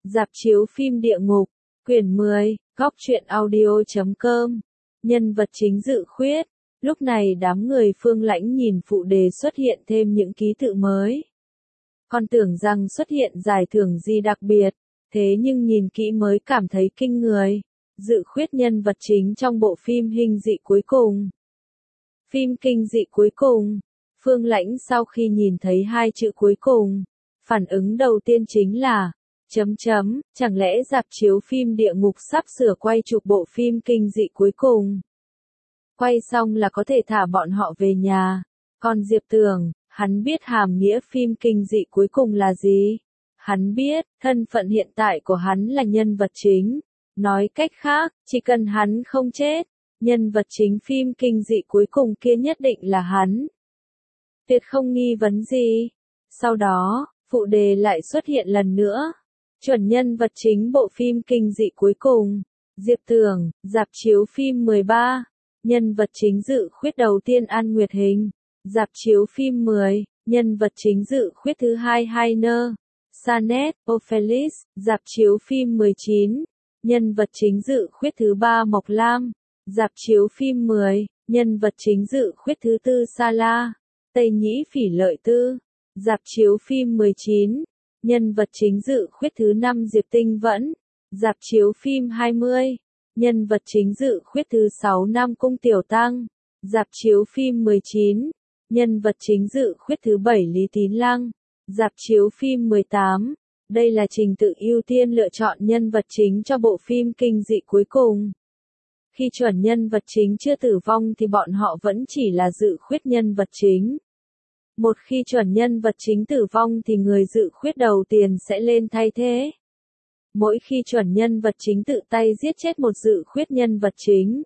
Rạp chiếu phim địa ngục, quyển 10, góc truyện audio.com. Nhân vật chính Dự Khuyết. Lúc này đám người Phương Lãnh nhìn phụ đề xuất hiện thêm những ký tự mới. Còn tưởng rằng xuất hiện giải thưởng gì đặc biệt, thế nhưng nhìn kỹ mới cảm thấy kinh người. Dự Khuyết nhân vật chính trong bộ phim Kinh dị cuối cùng. Phim kinh dị cuối cùng. Phương Lãnh sau khi nhìn thấy hai chữ cuối cùng, phản ứng đầu tiên chính là chẳng lẽ rạp chiếu phim địa ngục sắp sửa quay chụp bộ phim kinh dị cuối cùng. Quay xong là có thể thả bọn họ về nhà. Còn Diệp Tường, hắn biết hàm nghĩa phim kinh dị cuối cùng là gì. Hắn biết, thân phận hiện tại của hắn là nhân vật chính. Nói cách khác, chỉ cần hắn không chết, nhân vật chính phim kinh dị cuối cùng kia nhất định là hắn. Tuyệt không nghi vấn gì. Sau đó, phụ đề lại xuất hiện lần nữa. Chuẩn nhân vật chính bộ phim kinh dị cuối cùng. Diệp Tường, rạp chiếu phim 13. Nhân vật chính Dự Khuyết đầu tiên An Nguyệt Hình. Rạp chiếu phim 10. Nhân vật chính Dự Khuyết thứ hai Hainer, Sanet, Ophelis. Rạp chiếu phim 19. Nhân vật chính Dự Khuyết thứ ba Mộc Lam. Rạp chiếu phim 10. Nhân vật chính Dự Khuyết thứ tư Sala, Tây Nhĩ Phỉ Lợi Tư. Rạp chiếu phim 19. Nhân vật chính Dự Khuyết thứ 5 Diệp Tinh Vẫn. Rạp chiếu phim 20. Nhân vật chính Dự Khuyết thứ 6 Nam Cung Tiểu Tăng. Rạp chiếu phim 19. Nhân vật chính Dự Khuyết thứ 7 Lý Tín Lăng. Rạp chiếu phim 18. Đây là trình tự ưu tiên lựa chọn nhân vật chính cho bộ phim kinh dị cuối cùng. Khi chuẩn nhân vật chính chưa tử vong thì bọn họ vẫn chỉ là Dự Khuyết nhân vật chính. Một khi chuẩn nhân vật chính tử vong thì người Dự Khuyết đầu tiên sẽ lên thay thế. Mỗi khi chuẩn nhân vật chính tự tay giết chết một Dự Khuyết nhân vật chính,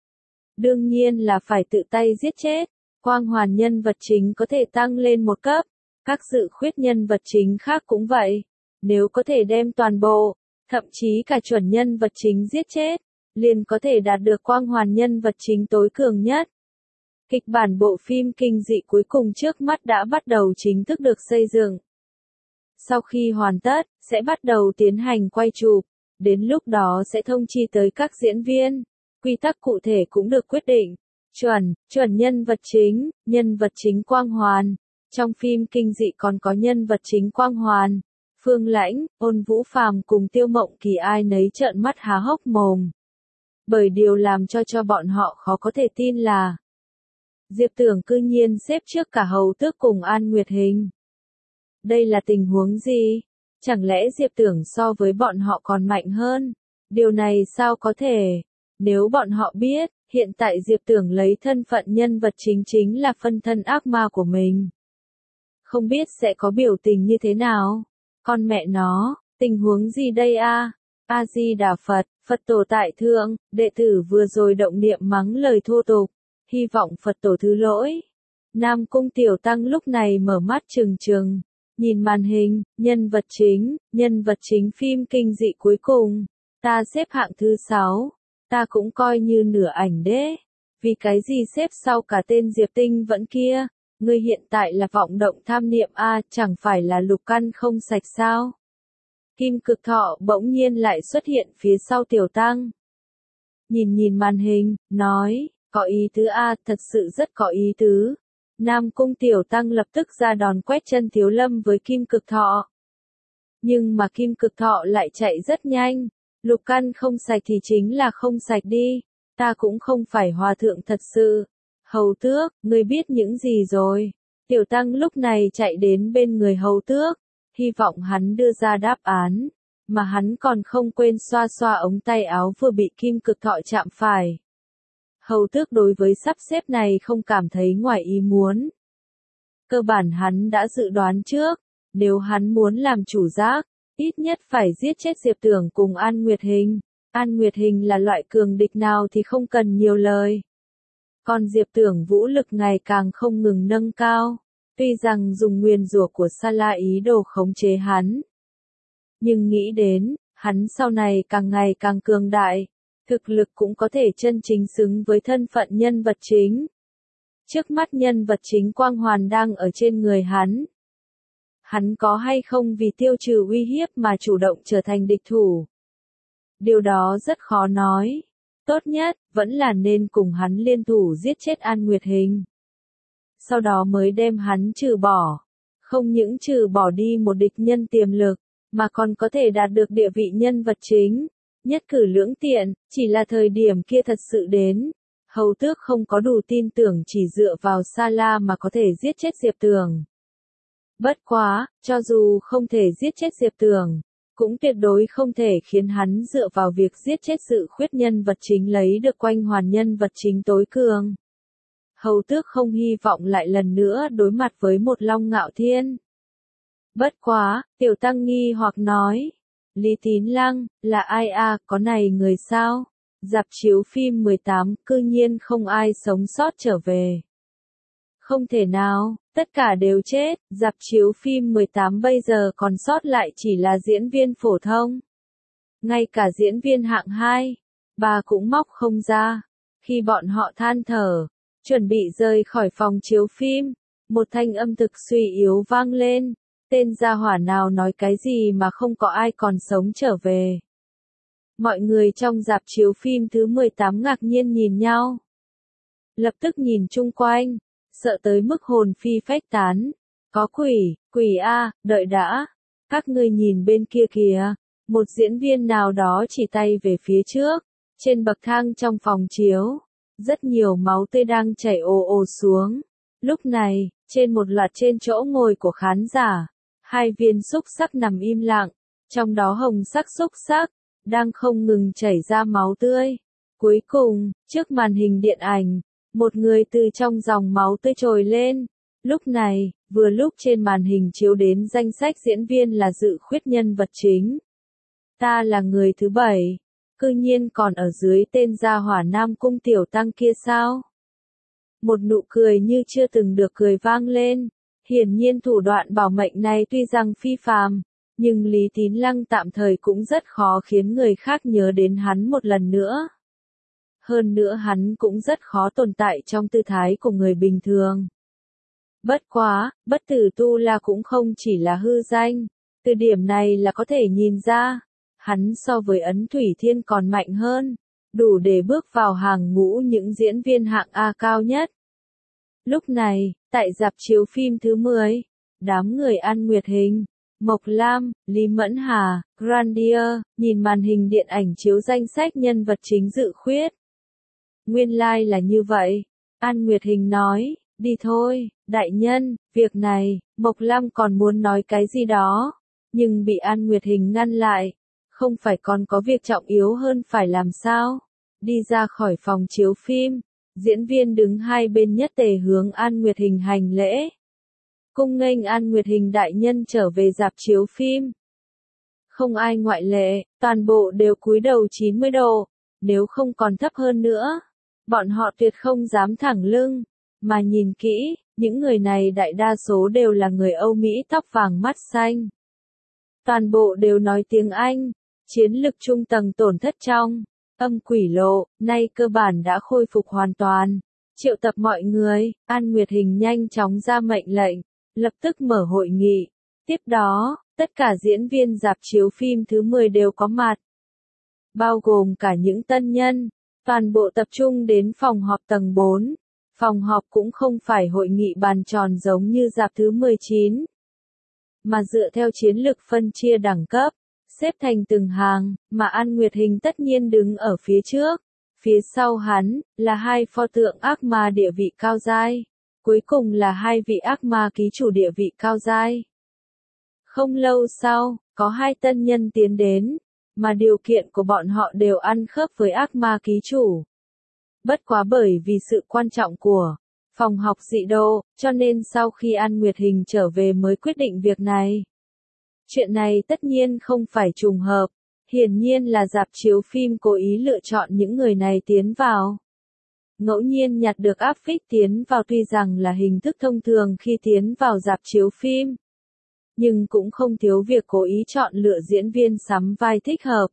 đương nhiên là phải tự tay giết chết, quang hoàn nhân vật chính có thể tăng lên một cấp. Các Dự Khuyết nhân vật chính khác cũng vậy. Nếu có thể đem toàn bộ, thậm chí cả chuẩn nhân vật chính giết chết, liền có thể đạt được quang hoàn nhân vật chính tối cường nhất. Kịch bản bộ phim kinh dị cuối cùng trước mắt đã bắt đầu chính thức được xây dựng. Sau khi hoàn tất, sẽ bắt đầu tiến hành quay chụp. Đến lúc đó sẽ thông chi tới các diễn viên. Quy tắc cụ thể cũng được quyết định. Chuẩn nhân vật chính quang hoàn. Trong phim kinh dị còn có nhân vật chính quang hoàn. Phương Lãnh, Ôn Vũ Phàm cùng Tiêu Mộng Kỳ ai nấy trợn mắt há hốc mồm. Bởi điều làm cho bọn họ khó có thể tin là Diệp Tường cư nhiên xếp trước cả Hầu Tước cùng An Nguyệt Hình. Đây là tình huống gì? Chẳng lẽ Diệp Tường so với bọn họ còn mạnh hơn? Điều này sao có thể? Nếu bọn họ biết, hiện tại Diệp Tường lấy thân phận nhân vật chính là phân thân ác ma của mình, không biết sẽ có biểu tình như thế nào? Con mẹ nó, tình huống gì đây a? A-di-đà Phật, Phật tổ tại thượng, đệ tử vừa rồi động niệm mắng lời thô tục, hy vọng Phật tổ thứ lỗi. Nam Cung Tiểu Tăng lúc này mở mắt trừng, nhìn màn hình, nhân vật chính phim kinh dị cuối cùng. Ta xếp hạng thứ 6, ta cũng coi như nửa ảnh đế. Vì cái gì xếp sau cả tên Diệp Tinh Vẫn kia? Ngươi hiện tại là vọng động tham niệm a, chẳng phải là lục căn không sạch sao? Kim Cực Thọ bỗng nhiên lại xuất hiện phía sau Tiểu Tăng. Nhìn màn hình, nói, có ý tứ a, thật sự rất có ý tứ. Nam Cung Tiểu Tăng lập tức ra đòn quét chân Thiếu Lâm với Kim Cực Thọ. Nhưng mà Kim Cực Thọ lại chạy rất nhanh. Lục căn không sạch thì chính là không sạch đi. Ta cũng không phải hòa thượng thật sự. Hầu Tước, ngươi biết những gì rồi? Tiểu Tăng lúc này chạy đến bên người Hầu Tước, hy vọng hắn đưa ra đáp án, mà hắn còn không quên xoa xoa ống tay áo vừa bị Kim Cực Thọ chạm phải. Hầu Tước đối với sắp xếp này không cảm thấy ngoài ý muốn. Cơ bản hắn đã dự đoán trước, nếu hắn muốn làm chủ giác, ít nhất phải giết chết Diệp Tường cùng An Nguyệt Hình. An Nguyệt Hình là loại cường địch nào thì không cần nhiều lời. Còn Diệp Tường vũ lực ngày càng không ngừng nâng cao. Tuy rằng dùng nguyền rủa của Sala ý đồ khống chế hắn, nhưng nghĩ đến, hắn sau này càng ngày càng cường đại, thực lực cũng có thể chân chính xứng với thân phận nhân vật chính. Trước mắt nhân vật chính quang hoàn đang ở trên người hắn. Hắn có hay không vì tiêu trừ uy hiếp mà chủ động trở thành địch thủ? Điều đó rất khó nói. Tốt nhất, vẫn là nên cùng hắn liên thủ giết chết An Nguyệt Hình. Sau đó mới đem hắn trừ bỏ. Không những trừ bỏ đi một địch nhân tiềm lực, mà còn có thể đạt được địa vị nhân vật chính. Nhất cử lưỡng tiện, chỉ là thời điểm kia thật sự đến. Hầu Tước không có đủ tin tưởng chỉ dựa vào Sa La mà có thể giết chết Diệp Tường. Bất quá, cho dù không thể giết chết Diệp Tường, cũng tuyệt đối không thể khiến hắn dựa vào việc giết chết sự khuyết nhân vật chính lấy được quanh hoàn nhân vật chính tối cường. Hầu Tước không hy vọng lại lần nữa đối mặt với một Long Ngạo Thiên. Bất quá, Tiểu Tăng nghi hoặc nói, Lý Tín Lăng, là ai à, có này người sao? Rạp chiếu phim 18, cư nhiên không ai sống sót trở về. Không thể nào, tất cả đều chết, rạp chiếu phim 18 bây giờ còn sót lại chỉ là diễn viên phổ thông. Ngay cả diễn viên hạng 2, bà cũng móc không ra. Khi bọn họ than thở, chuẩn bị rời khỏi phòng chiếu phim, một thanh âm thực suy yếu vang lên. Tên gia hỏa nào nói cái gì mà không có ai còn sống trở về. Mọi người trong rạp chiếu phim thứ 18 ngạc nhiên nhìn nhau. Lập tức nhìn chung quanh, sợ tới mức hồn phi phách tán. Có quỷ a, đợi đã. Các ngươi nhìn bên kia kìa, một diễn viên nào đó chỉ tay về phía trước, trên bậc thang trong phòng chiếu, rất nhiều máu tươi đang chảy ồ ồ xuống. Lúc này, trên một loạt trên chỗ ngồi của khán giả, 2 viên xúc xắc nằm im lặng, trong đó hồng sắc xúc xắc đang không ngừng chảy ra máu tươi. Cuối cùng, trước màn hình điện ảnh, một người từ trong dòng máu tươi trồi lên. Lúc này, vừa lúc trên màn hình chiếu đến danh sách diễn viên là dự khuyết nhân vật chính. Ta là người thứ 7, cư nhiên còn ở dưới tên gia hỏa Nam Cung Tiểu Tăng kia sao? Một nụ cười như chưa từng được cười vang lên. Hiển nhiên thủ đoạn bảo mệnh này tuy rằng phi phàm, nhưng Lý Tín Lăng tạm thời cũng rất khó khiến người khác nhớ đến hắn một lần nữa. Hơn nữa hắn cũng rất khó tồn tại trong tư thái của người bình thường. Bất quá, bất tử tu la cũng không chỉ là hư danh, từ điểm này là có thể nhìn ra, hắn so với Ấn Thủy Thiên còn mạnh hơn, đủ để bước vào hàng ngũ những diễn viên hạng A cao nhất. Lúc này, tại rạp chiếu phim thứ 10, đám người An Nguyệt Hình, Mộc Lam, Lý Mẫn Hà, Grandier, nhìn màn hình điện ảnh chiếu danh sách nhân vật chính dự khuyết. Nguyên lai là như vậy. An Nguyệt Hình nói, đi thôi, đại nhân, việc này, Mộc Lam còn muốn nói cái gì đó, nhưng bị An Nguyệt Hình ngăn lại. Không phải còn có việc trọng yếu hơn phải làm sao? Đi ra khỏi phòng chiếu phim, diễn viên đứng hai bên nhất tề hướng An Nguyệt Hình hành lễ. Cung nghênh An Nguyệt Hình đại nhân trở về rạp chiếu phim. Không ai ngoại lệ, toàn bộ đều cúi đầu 90 độ, nếu không còn thấp hơn nữa. Bọn họ tuyệt không dám thẳng lưng, mà nhìn kỹ, những người này đại đa số đều là người Âu Mỹ tóc vàng mắt xanh. Toàn bộ đều nói tiếng Anh, chiến lực trung tầng tổn thất trong, âm quỷ lộ, nay cơ bản đã khôi phục hoàn toàn. Triệu tập mọi người, An Nguyệt Hình nhanh chóng ra mệnh lệnh, lập tức mở hội nghị. Tiếp đó, tất cả diễn viên rạp chiếu phim thứ 10 đều có mặt. Bao gồm cả những tân nhân, toàn bộ tập trung đến phòng họp tầng 4. Phòng họp cũng không phải hội nghị bàn tròn giống như rạp thứ 19, mà dựa theo chiến lược phân chia đẳng cấp, xếp thành từng hàng, mà An Nguyệt Hình tất nhiên đứng ở phía trước. Phía sau hắn, là 2 pho tượng ác ma địa vị cao giai. Cuối cùng là 2 vị ác ma ký chủ địa vị cao giai. Không lâu sau, có 2 tân nhân tiến đến, mà điều kiện của bọn họ đều ăn khớp với ác ma ký chủ. Bất quá bởi vì sự quan trọng của phòng học dị độ, cho nên sau khi An Nguyệt Hình trở về mới quyết định việc này. Chuyện này tất nhiên không phải trùng hợp, hiển nhiên là rạp chiếu phim cố ý lựa chọn những người này tiến vào. Ngẫu nhiên nhặt được áp phích tiến vào tuy rằng là hình thức thông thường khi tiến vào rạp chiếu phim, nhưng cũng không thiếu việc cố ý chọn lựa diễn viên sắm vai thích hợp.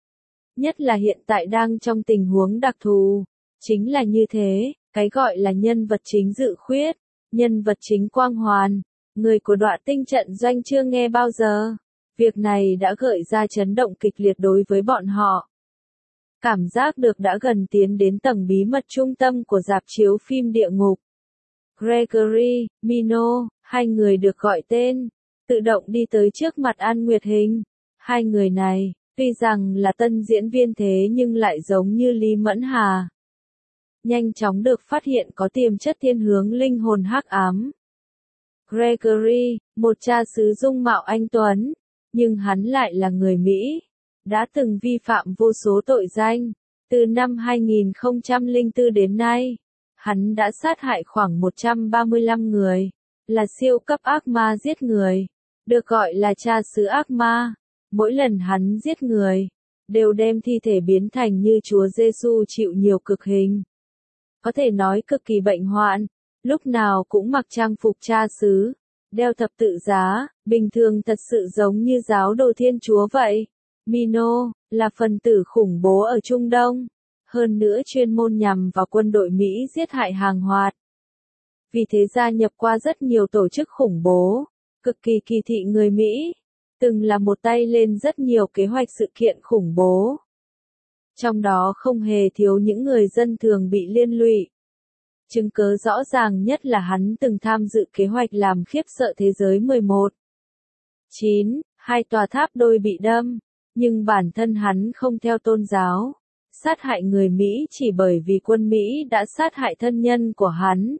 Nhất là hiện tại đang trong tình huống đặc thù, chính là như thế, cái gọi là nhân vật chính dự khuyết, nhân vật chính quang hoàn, Người của Đoạ Tinh trận doanh chưa nghe bao giờ. Việc này đã gợi ra chấn động kịch liệt đối với bọn họ. Cảm giác được đã gần tiến đến tầng bí mật trung tâm của rạp chiếu phim địa ngục. Gregory, Mino, hai người được gọi tên, tự động đi tới trước mặt An Nguyệt Hình. Hai người này, tuy rằng là tân diễn viên thế nhưng lại giống như Lý Mẫn Hà. Nhanh chóng được phát hiện có tiềm chất thiên hướng linh hồn hắc ám. Gregory, một cha xứ dung mạo anh tuấn, nhưng hắn lại là người Mỹ, đã từng vi phạm vô số tội danh. Từ năm 2004 đến nay, hắn đã sát hại khoảng 135 người, là siêu cấp ác ma giết người, được gọi là cha xứ ác ma. Mỗi lần hắn giết người, đều đem thi thể biến thành như Chúa Giêsu chịu nhiều cực hình. Có thể nói cực kỳ bệnh hoạn, lúc nào cũng mặc trang phục cha xứ, đeo thập tự giá, bình thường thật sự giống như giáo đồ Thiên Chúa vậy. Mino là phần tử khủng bố ở Trung Đông, hơn nữa chuyên môn nhằm vào quân đội Mỹ giết hại hàng loạt. Vì thế gia nhập qua rất nhiều tổ chức khủng bố, cực kỳ kỳ thị người Mỹ, từng là một tay lên rất nhiều kế hoạch sự kiện khủng bố. Trong đó không hề thiếu những người dân thường bị liên lụy. Chứng cớ rõ ràng nhất là hắn từng tham dự kế hoạch làm khiếp sợ thế giới 11/9, hai tòa tháp đôi bị đâm, nhưng bản thân hắn không theo tôn giáo, sát hại người Mỹ chỉ bởi vì quân Mỹ đã sát hại thân nhân của hắn.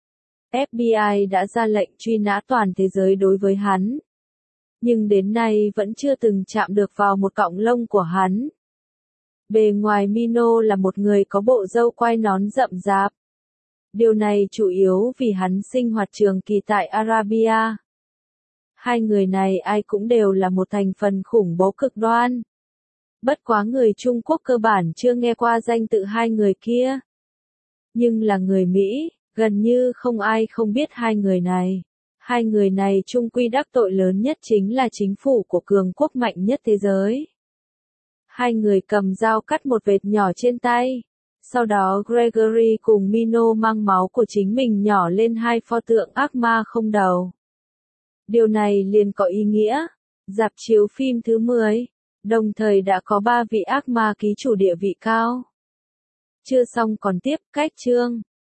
FBI đã ra lệnh truy nã toàn thế giới đối với hắn, nhưng đến nay vẫn chưa từng chạm được vào một cọng lông của hắn. Bề ngoài Mino là một người có bộ râu quai nón rậm rạp. Điều này chủ yếu vì hắn sinh hoạt trường kỳ tại Arabia. Hai người này ai cũng đều là một thành phần khủng bố cực đoan. Bất quá người Trung Quốc cơ bản chưa nghe qua danh tự hai người kia. Nhưng là người Mỹ, gần như không ai không biết hai người này. Hai người này chung quy đắc tội lớn nhất chính là chính phủ của cường quốc mạnh nhất thế giới. Hai người cầm dao cắt một vệt nhỏ trên tay. Sau đó Gregory cùng Mino mang máu của chính mình nhỏ lên hai pho tượng ác ma không đầu. Điều này liền có ý nghĩa, rạp chiếu phim thứ 10, đồng thời đã có 3 vị ác ma ký chủ địa vị cao. Chưa xong còn tiếp, cách chương.